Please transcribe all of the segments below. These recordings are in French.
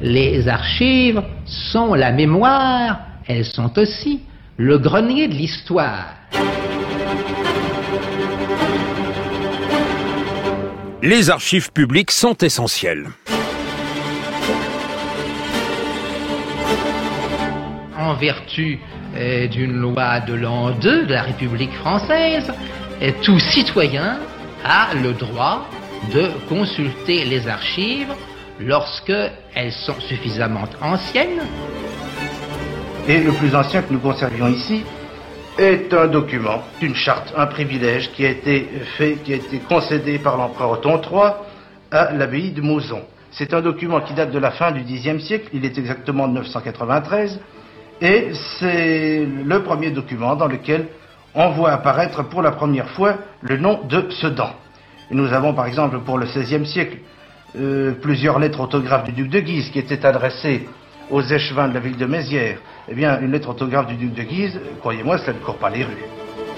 Les archives sont la mémoire, elles sont aussi le grenier de l'histoire. Les archives publiques sont essentielles. En vertu d'une loi de l'an 2 de la République française, tout citoyen a le droit de consulter les archives lorsque elles sont suffisamment anciennes. Et le plus ancien que nous conservions ici est un document, une charte, un privilège qui a été concédé par l'empereur Othon III à l'abbaye de Mauzon. C'est un document qui date de la fin du Xe siècle, il est exactement de 993, et c'est le premier document dans lequel on voit apparaître pour la première fois le nom de Sedan. Et nous avons par exemple pour le XVIe siècle plusieurs lettres autographes du duc de Guise qui étaient adressées aux échevins de la ville de Mézières. Eh bien, une lettre autographe du duc de Guise, croyez-moi, cela ne court pas les rues.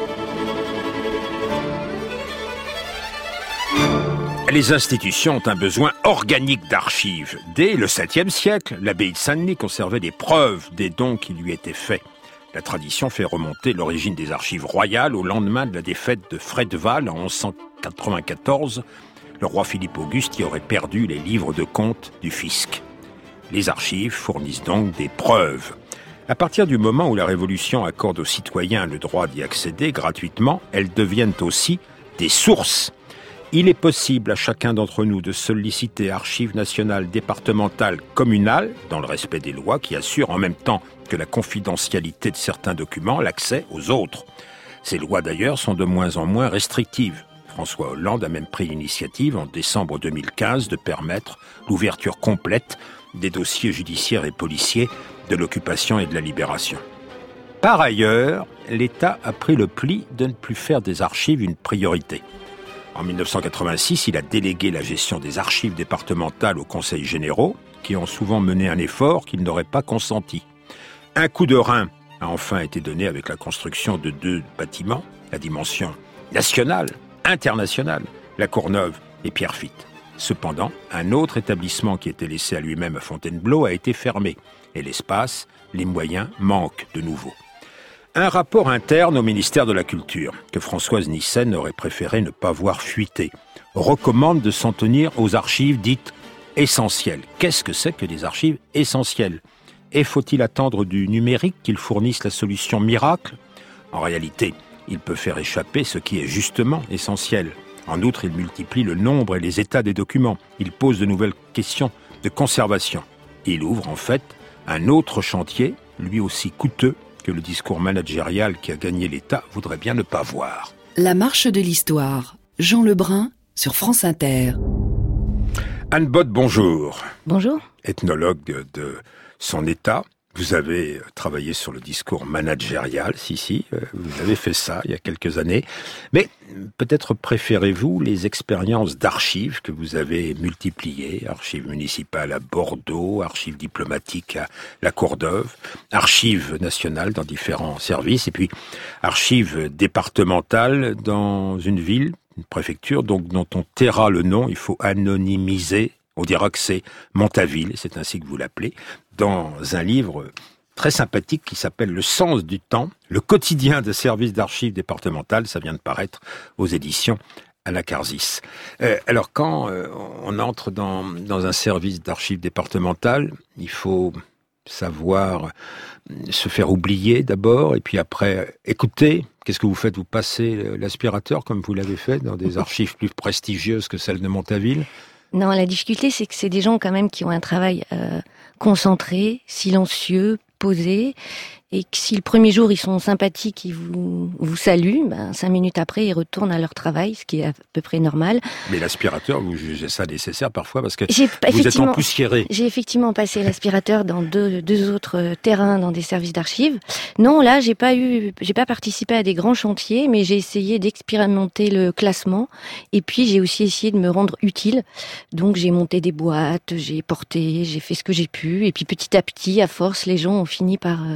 Les institutions ont un besoin organique d'archives. Dès le 7e siècle, l'abbaye de Saint-Denis conservait des preuves des dons qui lui étaient faits. La tradition fait remonter l'origine des archives royales au lendemain de la défaite de Fredval en 1194, le roi Philippe Auguste qui aurait perdu les livres de comptes du fisc. Les archives fournissent donc des preuves. À partir du moment où la Révolution accorde aux citoyens le droit d'y accéder gratuitement, elles deviennent aussi des sources. Il est possible à chacun d'entre nous de solliciter Archives nationales, départementales, communales, dans le respect des lois qui assurent en même temps que la confidentialité de certains documents, l'accès aux autres. Ces lois d'ailleurs sont de moins en moins restrictives. François Hollande a même pris l'initiative en décembre 2015 de permettre l'ouverture complète des dossiers judiciaires et policiers de l'occupation et de la libération. Par ailleurs, l'État a pris le pli de ne plus faire des archives une priorité. En 1986, il a délégué la gestion des archives départementales aux conseils généraux, qui ont souvent mené un effort qu'ils n'auraient pas consenti. Un coup de rein a enfin été donné avec la construction de 2 bâtiments, la dimension nationale, internationale, la Courneuve et Pierrefitte. Cependant, un autre établissement qui était laissé à lui-même à Fontainebleau a été fermé, et l'espace, les moyens manquent de nouveau. Un rapport interne au ministère de la Culture, que Françoise Nyssen aurait préféré ne pas voir fuiter, recommande de s'en tenir aux archives dites essentielles. Qu'est-ce que c'est que des archives essentielles ? Et faut-il attendre du numérique qu'il fournisse la solution miracle ? En réalité, il peut faire échapper ce qui est justement essentiel. En outre, il multiplie le nombre et les états des documents. Il pose de nouvelles questions de conservation. Il ouvre en fait un autre chantier, lui aussi coûteux, que le discours managérial qui a gagné l'État voudrait bien ne pas voir. La marche de l'histoire. Jean Lebrun sur France Inter. Anne Botte, bonjour. Bonjour. Ethnologue de son État. Vous avez travaillé sur le discours managérial, vous avez fait ça il y a quelques années. Mais peut-être préférez-vous les expériences d'archives que vous avez multipliées, archives municipales à Bordeaux, archives diplomatiques à la Courneuve, archives nationales dans différents services, et puis archives départementales dans une ville, une préfecture, donc dont on taira le nom, il faut anonymiser. On dira que c'est Montaville, c'est ainsi que vous l'appelez, dans un livre très sympathique qui s'appelle « Le sens du temps, le quotidien de services d'archives départementales ». Ça vient de paraître aux éditions Anacarsis. Alors quand on entre dans un service d'archives départementales, il faut savoir se faire oublier d'abord, et puis après écouter. Qu'est-ce que vous faites ? Vous passez l'aspirateur comme vous l'avez fait dans des archives plus prestigieuses que celles de Montaville ? Non, la difficulté, c'est que c'est des gens quand même qui ont un travail concentré, silencieux, posé, et que si le premier jour ils sont sympathiques, ils vous saluent, 5 minutes après ils retournent à leur travail, ce qui est à peu près normal. Mais l'aspirateur, vous jugez ça nécessaire parfois parce que vous êtes empoussiéré. J'ai effectivement passé l'aspirateur dans deux autres terrains dans des services d'archives. Non, là j'ai pas participé à des grands chantiers, mais j'ai essayé d'expérimenter le classement, et puis j'ai aussi essayé de me rendre utile. Donc j'ai monté des boîtes, j'ai porté, j'ai fait ce que j'ai pu, et puis petit à petit, à force, les gens ont fini par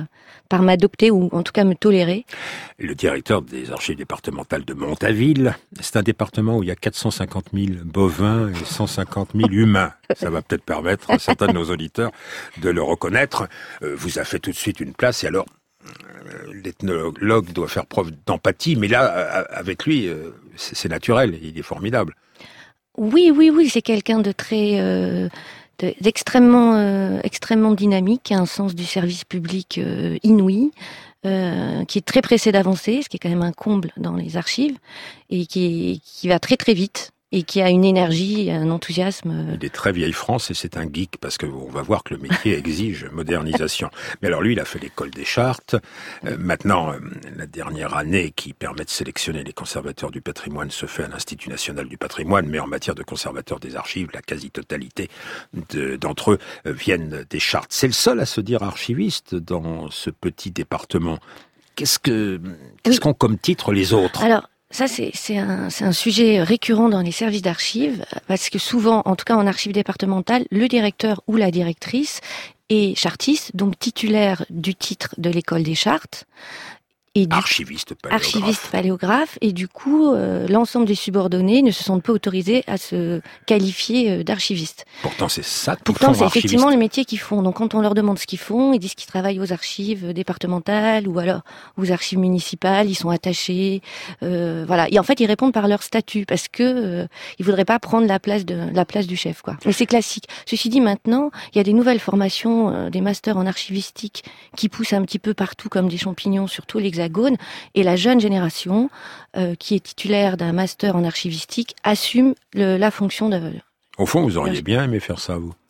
par m'adopter ou en tout cas me tolérer. Le directeur des archives départementales de Montaville, c'est un département où il y a 450 000 bovins et 150 000 humains. Ça va peut-être permettre à certains de nos auditeurs de le reconnaître. Vous a fait tout de suite une place, et alors l'ethnologue doit faire preuve d'empathie, mais là, avec lui, c'est naturel, il est formidable. Oui, c'est quelqu'un de très... extrêmement dynamique, qui a un sens du service public inouï, qui est très pressé d'avancer, ce qui est quand même un comble dans les archives, et qui va très très vite, et qui a une énergie, un enthousiasme. Il est très vieille France et c'est un geek, parce qu'on va voir que le métier exige modernisation. Mais alors lui, il a fait l'école des chartes. Maintenant, la dernière année qui permet de sélectionner les conservateurs du patrimoine se fait à l'Institut national du patrimoine, mais en matière de conservateurs des archives, la quasi-totalité d'entre eux viennent des chartes. C'est le seul à se dire archiviste dans ce petit département. Qu'est-ce qu'ont comme titre les autres ? Alors, ça, c'est un sujet récurrent dans les services d'archives, parce que souvent, en tout cas en archives départementales, le directeur ou la directrice est chartiste, donc titulaire du titre de l'école des chartes. Et archiviste paléographe, et du coup, l'ensemble des subordonnés ne se sentent pas autorisés à se qualifier d'archivistes. Pourtant, c'est ça qu'ils font. Pourtant, c'est effectivement le métier qu'ils font. Donc, quand on leur demande ce qu'ils font, ils disent qu'ils travaillent aux archives départementales ou alors aux archives municipales. Ils sont attachés, voilà. Et en fait, ils répondent par leur statut, parce que ils voudraient pas prendre la place du chef, quoi. Mais c'est classique. Ceci dit, maintenant, il y a des nouvelles formations, des masters en archivistique qui poussent un petit peu partout comme des champignons sur tout l'Hexagone. Et la jeune génération, qui est titulaire d'un master en archivistique, assume la fonction de... Au fond, vous auriez bien aimé faire ça, vous.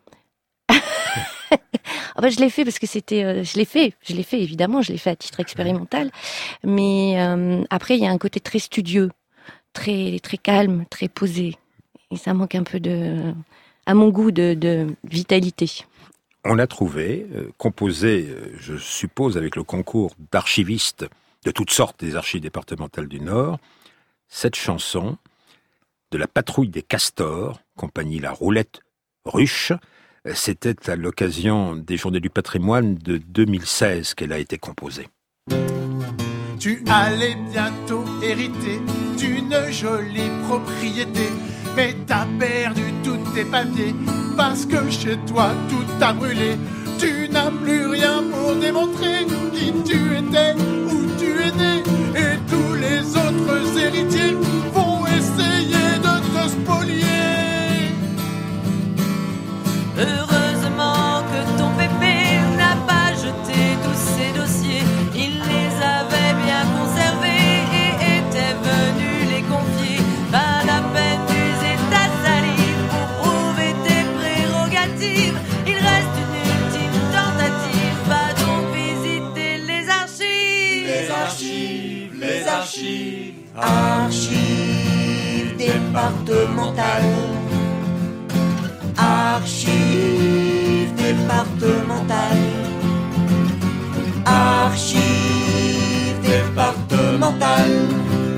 Je l'ai fait parce que c'était... je l'ai fait, évidemment, je l'ai fait à titre expérimental. Mais après, il y a un côté très studieux, très, très calme, très posé. Et ça manque un peu à mon goût, de vitalité. On a trouvé, composé, je suppose, avec le concours d'archivistes de toutes sortes des archives départementales du Nord, cette chanson de la Patrouille des Castors, compagnie La Roulette Ruche. C'était à l'occasion des Journées du patrimoine de 2016 qu'elle a été composée. Tu allais bientôt hériter d'une jolie propriété, mais t'as perdu tous tes papiers parce que chez toi tout a brûlé. Tu n'as plus rien pour démontrer qui tu étais, où tu es né, et tous les autres héritiers vont essayer de te spolier. Heureusement que ton pépé n'a pas jeté tous ses dossiers. Il les avait bien conservés et était venu les confier. Pas la peine d'user ta salive pour prouver tes prérogatives. Il reste une ultime tentative. Va donc visiter les archives. Les archives, les archives. Archives départementales. Archives départementales. Archives départementales.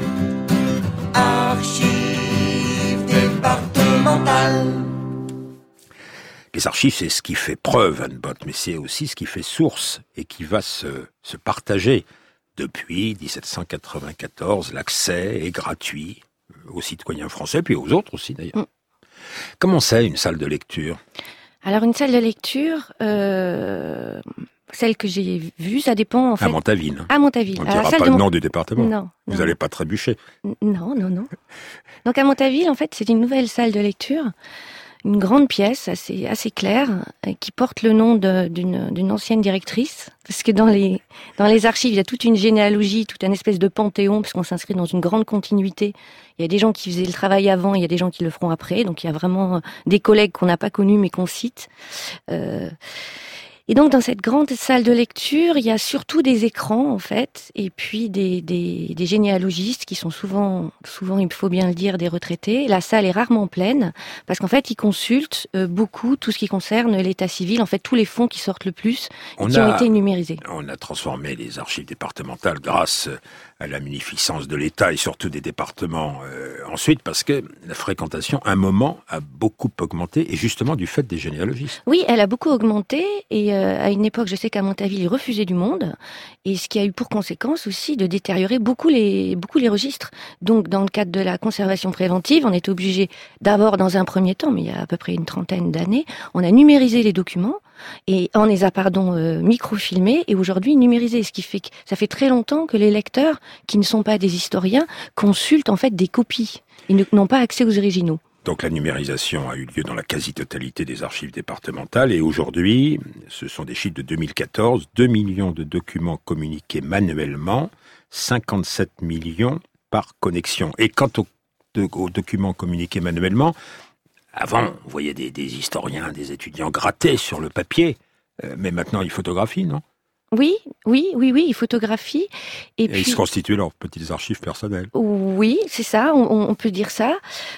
Archives départementales. Les archives, c'est ce qui fait preuve, Anne Botte, mais c'est aussi ce qui fait source et qui va se partager. Depuis 1794, l'accès est gratuit aux citoyens français, puis aux autres aussi d'ailleurs. Comment c'est une salle de lecture ? Alors une salle de lecture, celle que j'ai vue, ça dépend en fait. À Montaville. À Montaville. On ne dira pas le nom du département. Non. Vous n'allez pas trébucher. Non. Donc à Montaville, en fait, c'est une nouvelle salle de lecture, une grande pièce assez claire, qui porte le nom d'une ancienne directrice, parce que dans les archives, il y a toute une généalogie, toute une espèce de panthéon, puisqu'on s'inscrit dans une grande continuité. Il y a des gens qui faisaient le travail avant, il y a des gens qui le feront après, donc il y a vraiment des collègues qu'on n'a pas connus mais qu'on cite. Et donc dans cette grande salle de lecture, il y a surtout des écrans en fait, et puis des généalogistes qui sont souvent, il faut bien le dire, des retraités. La salle est rarement pleine parce qu'en fait ils consultent beaucoup tout ce qui concerne l'état civil, en fait tous les fonds qui sortent le plus, qui ont été numérisés. On a transformé les archives départementales grâce à la munificence de l'État et surtout des départements ensuite, parce que la fréquentation, à un moment, a beaucoup augmenté, et justement du fait des généalogistes. Oui, elle a beaucoup augmenté, et à une époque, je sais qu'à Montaville, ils refusaient du monde, et ce qui a eu pour conséquence aussi de détériorer beaucoup les registres. Donc, dans le cadre de la conservation préventive, on est obligé d'abord, dans un premier temps, mais il y a à peu près une trentaine d'années, on a numérisé les documents, et on les a, microfilmés, et aujourd'hui numérisés, ce qui fait que ça fait très longtemps que les lecteurs, qui ne sont pas des historiens, consultent en fait des copies. Ils n'ont pas accès aux originaux. Donc la numérisation a eu lieu dans la quasi-totalité des archives départementales, et aujourd'hui, ce sont des chiffres de 2014, 2 millions de documents communiqués manuellement, 57 millions par connexion. Et quant aux documents communiqués manuellement, avant, vous voyez des historiens, des étudiants gratter sur le papier, mais maintenant ils photographient, non ? Oui, ils photographient. Et puis, ils se constituent leurs petites archives personnelles. Oui, c'est ça, on peut dire ça.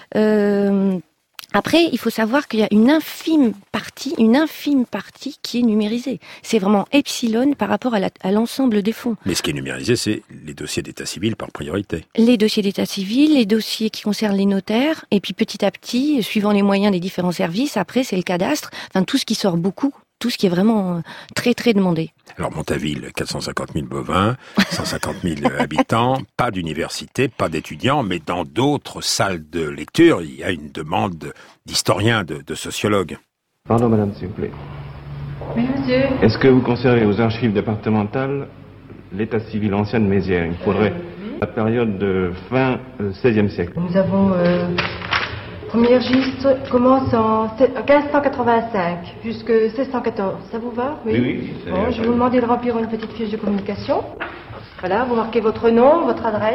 Après, il faut savoir qu'il y a une infime partie qui est numérisée. C'est vraiment epsilon par rapport à l'ensemble des fonds. Mais ce qui est numérisé, c'est les dossiers d'état civil par priorité. Les dossiers d'état civil, les dossiers qui concernent les notaires, et puis petit à petit, suivant les moyens des différents services, après c'est le cadastre, enfin tout ce qui sort beaucoup, tout ce qui est vraiment très très demandé. Alors Montaville, 450 000 bovins, 150 000 habitants, pas d'université, pas d'étudiants, mais dans d'autres salles de lecture, il y a une demande d'historiens, de sociologues. Pardon madame, s'il vous plaît. Oui, monsieur. Est-ce que vous conservez aux archives départementales l'état civil ancien de Mézières? Il faudrait la période de fin XVIe siècle. Nous avons... Le premier registre commence en 1585 jusqu'à 1614. Ça vous va? Oui. Bon, je vais vous demander de remplir une petite fiche de communication. Voilà, vous marquez votre nom, votre adresse.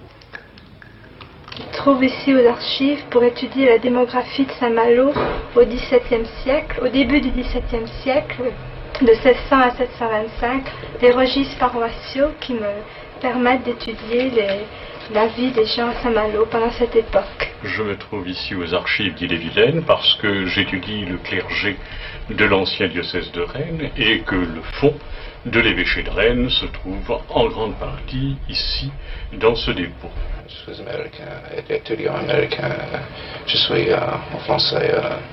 Je me trouve ici aux archives pour étudier la démographie de Saint-Malo au XVIIe siècle, au début du XVIIe siècle, de 1600 à 725, les registres paroissiaux qui me permettent d'étudier la vie des gens à Saint-Malo pendant cette époque. Je me trouve ici aux archives d'Ille-et-Vilaine parce que j'étudie le clergé de l'ancien diocèse de Rennes et que le fonds de l'évêché de Rennes se trouve en grande partie ici, dans ce dépôt. Je suis américain, étudiant américain. Je suis en français,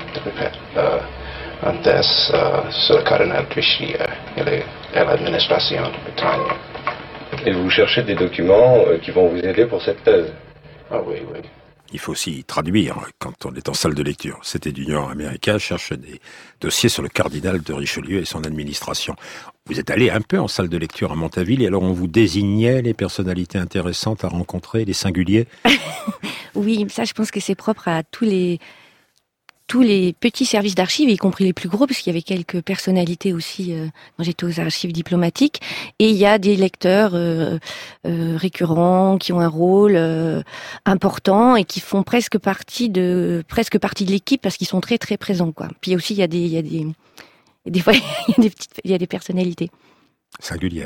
en thèse sur le cardinal Trichy et l'administration de Bretagne. Et vous cherchez des documents qui vont vous aider pour cette thèse? Ah oui. Il faut aussi traduire quand on est en salle de lecture. Cet étudiant américain cherche des dossiers sur le cardinal de Richelieu et son administration. Vous êtes allé un peu en salle de lecture à Montaville, et alors on vous désignait les personnalités intéressantes à rencontrer, les singuliers? Oui, ça je pense que c'est propre à tous les petits services d'archives, y compris les plus gros, parce qu'il y avait quelques personnalités aussi quand j'étais aux archives diplomatiques. Et il y a des lecteurs récurrents qui ont un rôle important et qui font presque partie de l'équipe parce qu'ils sont très très présents, quoi. Puis aussi il y a des fois il y a des personnalités singulières.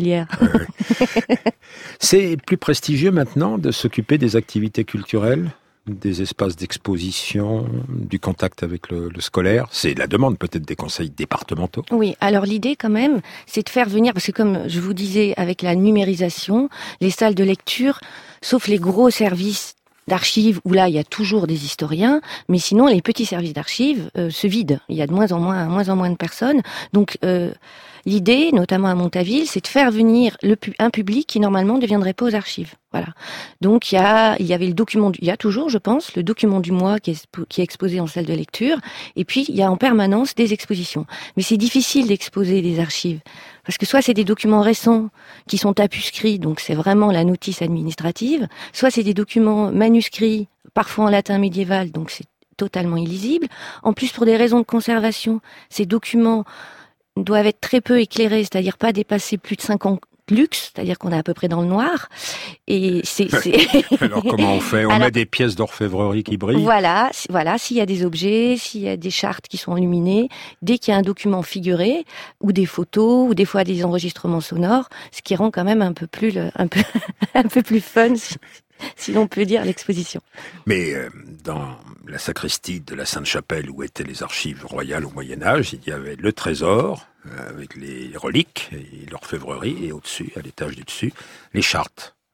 C'est plus prestigieux maintenant de s'occuper des activités culturelles, des espaces d'exposition, du contact avec le scolaire. C'est la demande peut-être des conseils départementaux. Oui, alors l'idée quand même, c'est de faire venir, parce que comme je vous disais, avec la numérisation, les salles de lecture, sauf les gros services d'archives, où là il y a toujours des historiens, mais sinon les petits services d'archives se vident. Il y a de moins en moins de personnes. Donc l'idée, notamment à Montaville, c'est de faire venir un public qui normalement ne viendrait pas aux archives. Voilà. Donc il y avait le document, il y a toujours, je pense, le document du mois qui est exposé en salle de lecture, et puis il y a en permanence des expositions. Mais c'est difficile d'exposer des archives, parce que soit c'est des documents récents qui sont tapuscrits, donc c'est vraiment la notice administrative, soit c'est des documents manuscrits, parfois en latin médiéval, donc c'est totalement illisible. En plus, pour des raisons de conservation, ces documents doivent être très peu éclairés, c'est-à-dire pas dépasser plus de 50 lux, c'est-à-dire qu'on est à peu près dans le noir. Et c'est... Alors comment on fait? On met des pièces d'orfèvrerie qui brillent? Voilà, s'il y a des objets, s'il y a des chartes qui sont illuminées, dès qu'il y a un document figuré, ou des photos, ou des fois des enregistrements sonores, ce qui rend quand même un peu plus fun, si l'on peut dire, l'exposition. Mais dans la sacristie de la Sainte-Chapelle, où étaient les archives royales au Moyen-Âge, il y avait le trésor, avec les reliques et l'orfèvrerie, et au-dessus, à l'étage du dessus, les chartes.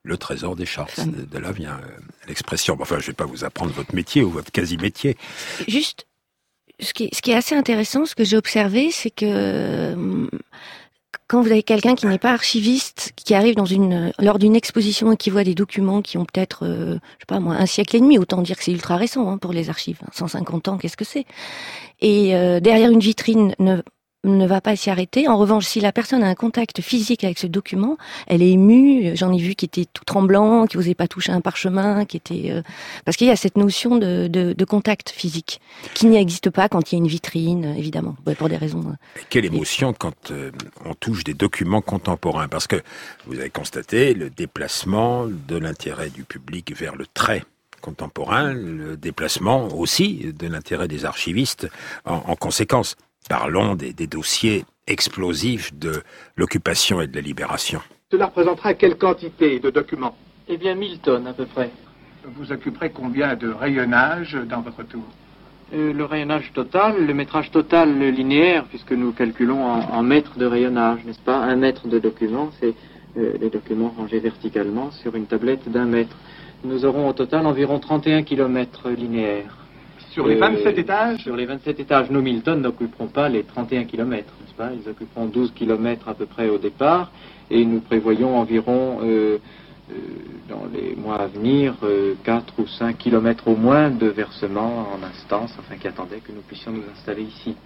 Le trésor des chartes. De là vient l'expression. Enfin, je vais pas vous apprendre votre métier ou votre quasi-métier. Juste, ce qui est assez intéressant, ce que j'ai observé, c'est que quand vous avez quelqu'un qui n'est pas archiviste, qui arrive lors d'une exposition et qui voit des documents qui ont peut-être, je sais pas moi, 1 siècle et demi, autant dire que c'est ultra récent pour les archives. 150 ans, qu'est-ce que c'est? Et derrière une vitrine ne va pas s'y arrêter. En revanche, si la personne a un contact physique avec ce document, elle est émue. J'en ai vu qui était tout tremblant, qui osait pas toucher un parchemin, qui était parce qu'il y a cette notion de contact physique qui n'existe pas quand il y a une vitrine, évidemment, pour des raisons. Quelle émotion quand on touche des documents contemporains, parce que vous avez constaté le déplacement de l'intérêt du public vers le trait contemporain, le déplacement aussi de l'intérêt des archivistes en conséquence. Parlons des dossiers explosifs de l'occupation et de la libération. Cela représentera quelle quantité de documents? Eh bien, 1000 tonnes à peu près. Vous occuperez combien de rayonnage dans votre tour? Le rayonnage total, le métrage total linéaire, puisque nous calculons en mètres de rayonnage, n'est-ce pas? 1 mètre de documents, c'est les documents rangés verticalement sur une tablette d'1 mètre. Nous aurons au total environ 31 km linéaires. Sur les 27 étages? Sur les 27 étages, nos 1000 tonnes n'occuperont pas les 31 km, n'est-ce pas? Ils occuperont 12 km à peu près au départ, et nous prévoyons environ, dans les mois à venir, 4 ou 5 km au moins de versement en instance, enfin qui attendaient que nous puissions nous installer ici.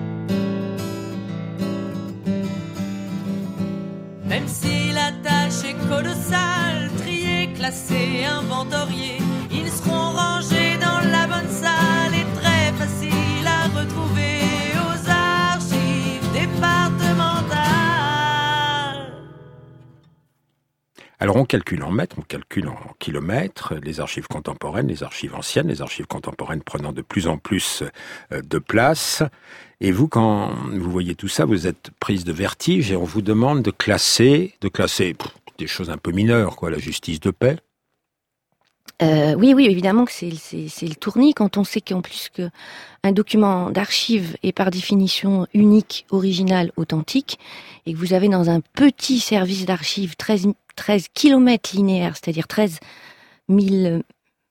Même si la tâche est colossale, trier, classer, inventorier, ils seront rangés dans la bonne salle et très faciles à retrouver aux archives départementales. Alors on calcule en mètres, on calcule en kilomètres, les archives contemporaines, les archives anciennes, les archives contemporaines prenant de plus en plus de place. Et vous, quand vous voyez tout ça, vous êtes prise de vertige et on vous demande de classer des choses un peu mineures, la justice de paix. Oui, évidemment que c'est le tournis quand on sait qu'en plus qu'un document d'archive est par définition unique, original, authentique, et que vous avez dans un petit service d'archives 13 kilomètres linéaires, c'est-à-dire 13 000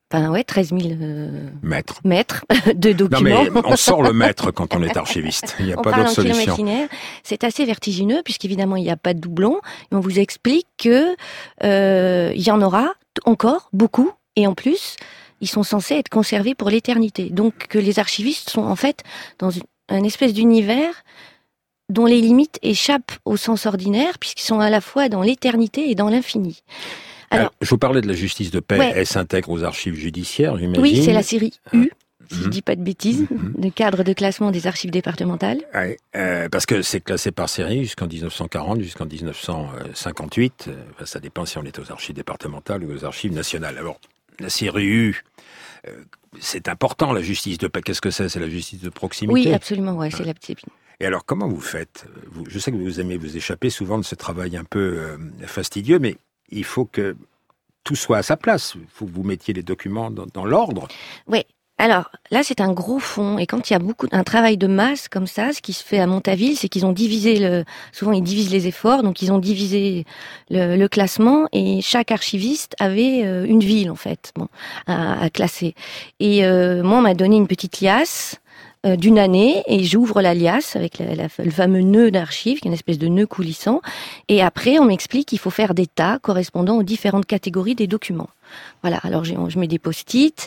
mètres de documents. Non mais on sort le mètre quand on est archiviste. Il n'y a pas d'autre solution. C'est assez vertigineux puisqu'évidemment il n'y a pas de doublon. Et on vous explique que il y en aura encore beaucoup et en plus ils sont censés être conservés pour l'éternité. Donc que les archivistes sont en fait dans un espèce d'univers dont les limites échappent au sens ordinaire puisqu'ils sont à la fois dans l'éternité et dans l'infini. Alors, je vous parlais de la justice de paix, elle s'intègre aux archives judiciaires, j'imagine. Oui, c'est la série U, si je dis pas de bêtises, le cadre de classement des archives départementales. Parce que c'est classé par série jusqu'en 1940, jusqu'en 1958. Ça dépend si on est aux archives départementales ou aux archives nationales. Alors, la série U, c'est important, la justice de paix. Qu'est-ce que c'est? C'est la justice de proximité? Oui, absolument, c'est la petite. Et alors, comment vous faites? Je sais que vous aimez vous échapper souvent de ce travail un peu fastidieux, mais il faut que tout soit à sa place. Il faut que vous mettiez les documents dans l'ordre. Oui. Alors, là, c'est un gros fond. Et quand il y a un travail de masse comme ça, ce qui se fait à Montaville, c'est qu'ils ont divisé souvent ils divisent les efforts. Donc, ils ont divisé le classement et chaque archiviste avait une ville, en fait, à classer. Et moi, on m'a donné une petite liasse d'une année et j'ouvre la liasse avec le fameux nœud d'archives, qui est une espèce de nœud coulissant. Et après, on m'explique qu'il faut faire des tas correspondant aux différentes catégories des documents. Voilà. Alors, je mets des post-it.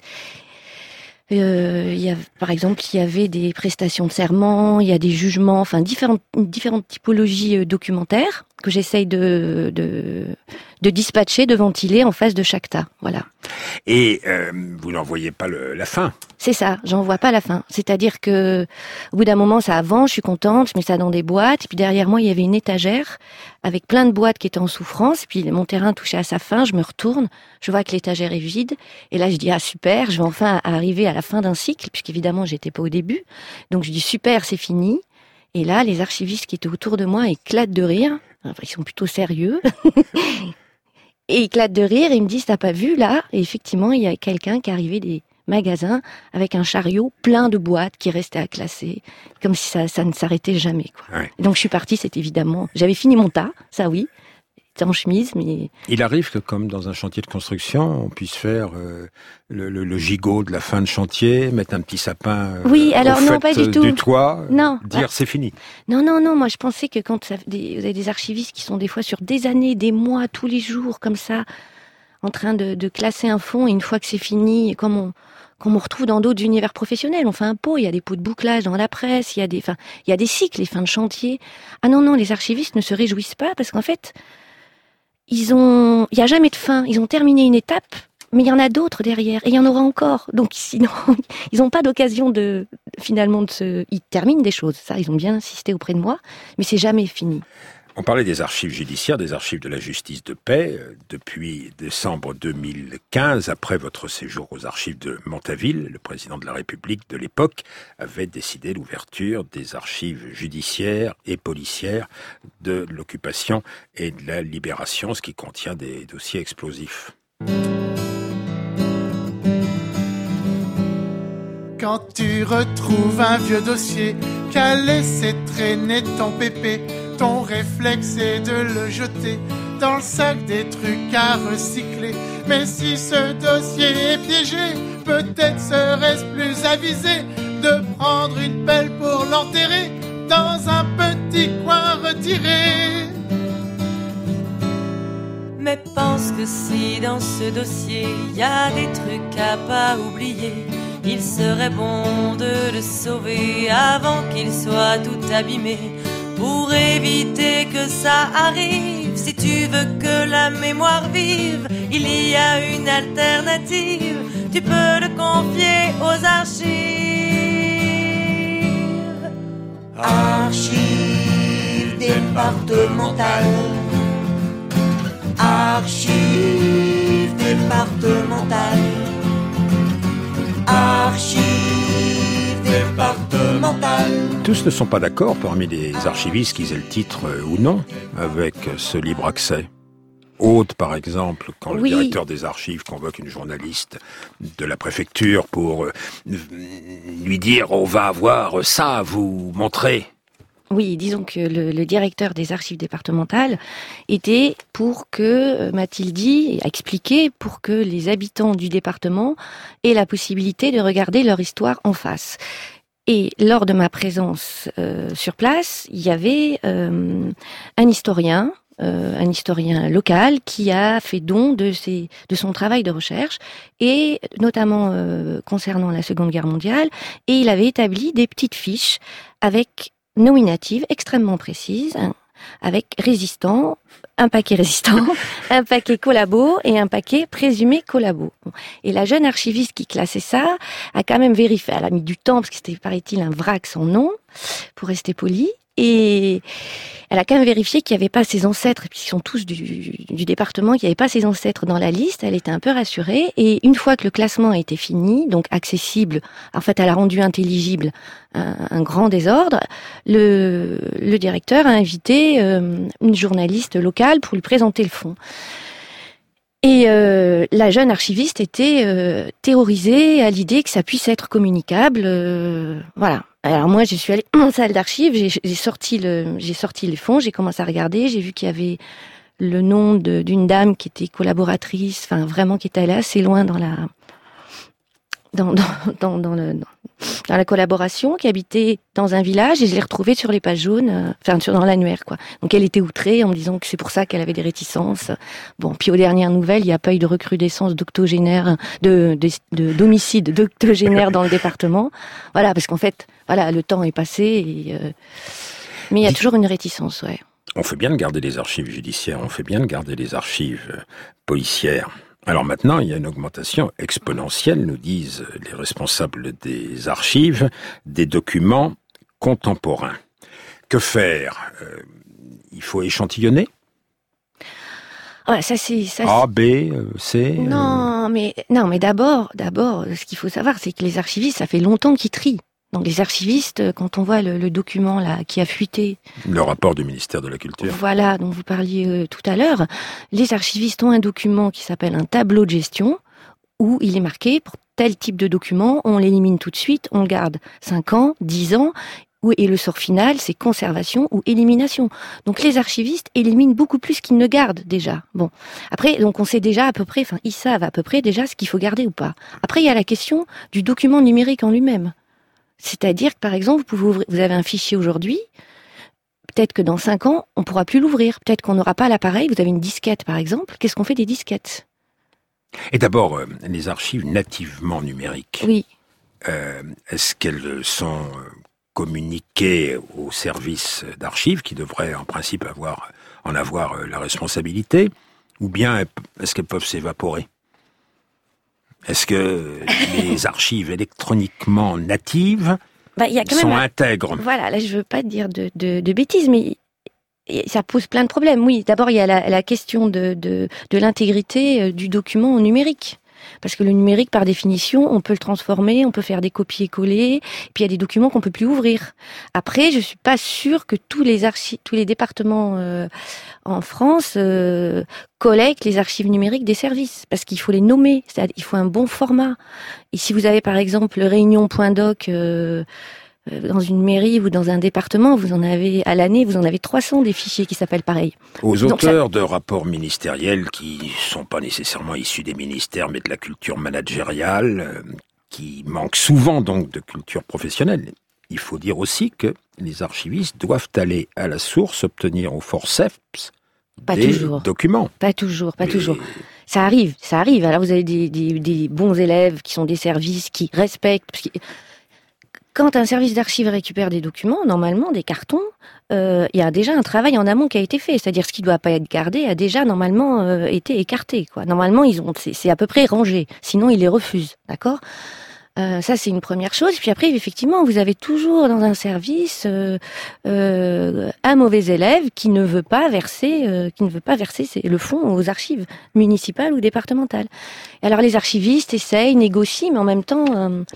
Par exemple, il y avait des prestations de serment, il y a des jugements, enfin différentes typologies documentaires que j'essaye de dispatcher, de ventiler en face de chaque tas. Voilà. Et vous n'envoyez pas la fin? C'est ça, j'envoie pas la fin. C'est-à-dire que au bout d'un moment, ça avance, je suis contente, je mets ça dans des boîtes. Et puis derrière moi, il y avait une étagère avec plein de boîtes qui étaient en souffrance. Et puis mon terrain touchait à sa fin, je me retourne, je vois que l'étagère est vide. Et là, je dis super, je vais enfin arriver à la fin d'un cycle, puisqu'évidemment, j'étais pas au début. Donc je dis super, c'est fini. Et là, les archivistes qui étaient autour de moi éclatent de rire. Enfin, ils sont plutôt sérieux. Et éclatent de rire et ils me disent, t'as pas vu là? Et effectivement, il y a quelqu'un qui arrivait des magasins avec un chariot plein de boîtes qui restaient à classer, comme si ça ne s'arrêtait jamais, quoi. Ouais. Donc je suis partie, c'est évidemment, j'avais fini mon tas, ça oui, était en chemise, mais... Il arrive que, comme dans un chantier de construction, on puisse faire le gigot de la fin de chantier, mettre un petit sapin oui, alors, au non, fait pas du tout. du toit, non, dire c'est fini. Non, moi je pensais que quand vous avez des archivistes qui sont des fois sur des années, des mois, tous les jours, comme ça, en train de classer un fond, et une fois que c'est fini, comme on retrouve dans d'autres univers professionnels, on fait un pot, il y a des pots de bouclage dans la presse, il y a des cycles, les fins de chantier. Ah non, les archivistes ne se réjouissent pas parce qu'en fait, il y a jamais de fin. Ils ont terminé une étape, mais il y en a d'autres derrière, et il y en aura encore. Donc sinon, ils n'ont pas d'occasion ils terminent des choses. Ça, ils ont bien insisté auprès de moi, mais c'est jamais fini. On parlait des archives judiciaires, des archives de la justice de paix. Depuis décembre 2015, après votre séjour aux archives de Montaville, le président de la République de l'époque avait décidé l'ouverture des archives judiciaires et policières de l'occupation et de la libération, ce qui contient des dossiers explosifs. Quand tu retrouves un vieux dossier qu'a laissé traîner ton pépé, ton réflexe est de le jeter dans le sac des trucs à recycler. Mais si ce dossier est piégé, peut-être serait-ce plus avisé de prendre une pelle pour l'enterrer dans un petit coin retiré. Mais pense que si dans ce dossier y a des trucs à pas oublier, il serait bon de le sauver avant qu'il soit tout abîmé. Pour éviter que ça arrive, si tu veux que la mémoire vive, il y a une alternative, tu peux le confier aux archives. Archives départementales. Archives départementales. Archives départementales. Tous ne sont pas d'accord parmi les archivistes qu'ils aient le titre ou non avec ce libre accès. Aude, par exemple, quand le directeur des archives convoque une journaliste de la préfecture pour lui dire « on va avoir ça à vous montrer ». Oui, disons que le directeur des archives départementales était pour que, m'a-t-il dit, a expliqué, pour que les habitants du département aient la possibilité de regarder leur histoire en face. Et lors de ma présence sur place, il y avait un historien local qui a fait don de son travail de recherche, et notamment concernant la Seconde Guerre mondiale, et il avait établi des petites fiches avec nominatives extrêmement précises, avec résistant, un paquet résistant, un paquet collabo et un paquet présumé collabo. Et la jeune archiviste qui classait ça a quand même vérifié, elle a mis du temps parce que c'était, paraît-il, un vrac sans nom, pour rester poli, et elle a quand même vérifié qu'il n'y avait pas ses ancêtres, puisqu'ils sont tous du département, qu'il n'y avait pas ses ancêtres dans la liste. Elle était un peu rassurée, et une fois que le classement a été fini, donc accessible, en fait elle a rendu intelligible un grand désordre, le directeur a invité une journaliste locale pour lui présenter le fond. Et la jeune archiviste était terrorisée à l'idée que ça puisse être communicable, voilà. Alors moi, je suis allée en salle d'archives, j'ai sorti les fonds, j'ai commencé à regarder, j'ai vu qu'il y avait le nom d'une dame qui était collaboratrice, enfin vraiment qui était allée assez loin dans la collaboration, qui habitait dans un village, et je l'ai retrouvée sur les pages jaunes, dans l'annuaire, quoi. Donc elle était outrée en me disant que c'est pour ça qu'elle avait des réticences. Bon, puis aux dernières nouvelles, il n'y a pas eu de recrudescence d'octogénaires, d'homicides d'octogénaires dans le département. Voilà, parce qu'en fait, voilà, le temps est passé, mais il y a toujours une réticence, ouais. On fait bien de garder les archives judiciaires, on fait bien de garder les archives policières. Alors maintenant, il y a une augmentation exponentielle, nous disent les responsables des archives, des documents contemporains. Que faire ? Il faut échantillonner ? Ouais, ça c'est A, B, C. Non, mais d'abord, ce qu'il faut savoir, c'est que les archivistes, ça fait longtemps qu'ils trient. Donc les archivistes, quand on voit le document là qui a fuité, le rapport du ministère de la Culture, voilà, dont vous parliez tout à l'heure, les archivistes ont un document qui s'appelle un tableau de gestion, où il est marqué pour tel type de document, on l'élimine tout de suite, on le garde 5 ans, 10 ans, Et le sort final, c'est conservation ou élimination. Donc les archivistes éliminent beaucoup plus qu'ils ne gardent déjà. Bon, après, donc on sait déjà à peu près, ils savent à peu près déjà ce qu'il faut garder ou pas. Après, il y a la question du document numérique en lui-même. C'est-à-dire que par exemple, vous avez un fichier aujourd'hui, peut-être que dans 5 ans, on pourra plus l'ouvrir. Peut-être qu'on n'aura pas l'appareil. Vous avez une disquette par exemple. Qu'est-ce qu'on fait des disquettes ? Et d'abord, les archives nativement numériques. Oui. Est-ce qu'elles sont communiquées aux services d'archives qui devraient en principe en avoir la responsabilité, ou bien est-ce qu'elles peuvent s'évaporer ? Est-ce que les archives électroniquement natives sont intègres ? Voilà, là je veux pas dire de bêtises, mais ça pose plein de problèmes. Oui, d'abord il y a la question de l'intégrité du document numérique. Parce que le numérique, par définition, on peut le transformer, on peut faire des copier-coller, puis il y a des documents qu'on peut plus ouvrir. Après, je suis pas sûre que tous les départements en France collectent les archives numériques des services, parce qu'il faut les nommer, c'est-à-dire il faut un bon format. Et si vous avez par exemple réunion.doc dans une mairie ou dans un département, vous en avez 300 des fichiers qui s'appellent pareil. Aux auteurs de rapports ministériels qui sont pas nécessairement issus des ministères, mais de la culture managériale, qui manquent souvent donc de culture professionnelle, il faut dire aussi que les archivistes doivent aller à la source, obtenir au forceps des documents. Pas toujours. Ça arrive. Alors vous avez des bons élèves qui sont des services qui respectent. Quand un service d'archives récupère des documents, normalement des cartons, il y a déjà un travail en amont qui a été fait. C'est-à-dire ce qui ne doit pas être gardé a déjà normalement été écarté. Normalement, c'est à peu près rangé. Sinon, ils les refusent. D'accord ? Ça, c'est une première chose. Puis après, effectivement, vous avez toujours dans un service un mauvais élève qui ne veut pas verser le fonds aux archives municipales ou départementales. Et alors, les archivistes essayent, négocient, mais en même temps,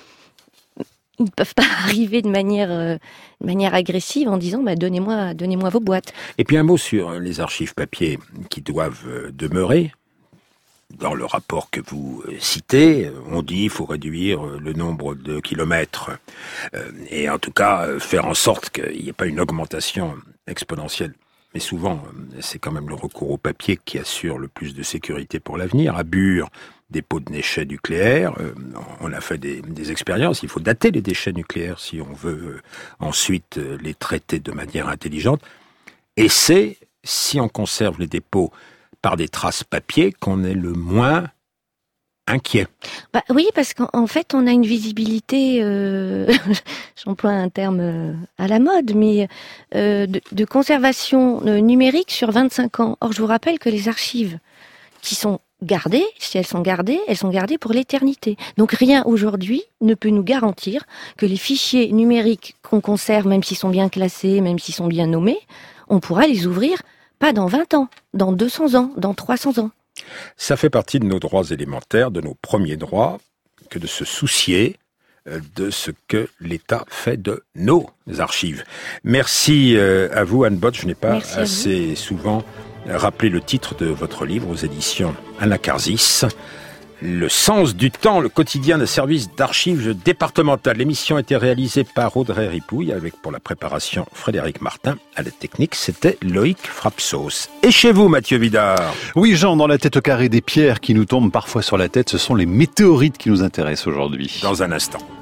ils ne peuvent pas arriver de manière agressive en disant donnez-moi vos boîtes. Et puis un mot sur les archives papier qui doivent demeurer. Dans le rapport que vous citez, on dit qu'il faut réduire le nombre de kilomètres et en tout cas faire en sorte qu'il n'y ait pas une augmentation exponentielle. Mais souvent, c'est quand même le recours au papier qui assure le plus de sécurité pour l'avenir. À Bure, dépôt de déchets nucléaires, on a fait des expériences. Il faut dater les déchets nucléaires si on veut ensuite les traiter de manière intelligente. Et c'est, si on conserve les dépôts par des traces papier, qu'on est le moins inquiet. Oui, parce qu'en fait, on a une visibilité, j'emploie un terme à la mode, mais de conservation numérique sur 25 ans. Or, je vous rappelle que les archives qui sont gardées, si elles sont gardées pour l'éternité. Donc, rien aujourd'hui ne peut nous garantir que les fichiers numériques qu'on conserve, même s'ils sont bien classés, même s'ils sont bien nommés, on pourra les ouvrir pas dans 20 ans, dans 200 ans, dans 300 ans. Ça fait partie de nos droits élémentaires, de nos premiers droits, que de se soucier de ce que l'État fait de nos archives. Merci à vous, Anne Bott. Je n'ai pas assez souvent rappelé le titre de votre livre aux éditions Anacarsis. Le sens du temps, le quotidien des services d'archives départementales. L'émission a été réalisée par Audrey Ripouille avec pour la préparation Frédéric Martin. À la technique, c'était Loïc Frapsos. Et chez vous, Mathieu Vidard? Oui, Jean, dans la tête au carré des pierres qui nous tombent parfois sur la tête, ce sont les météorites qui nous intéressent aujourd'hui. Dans un instant.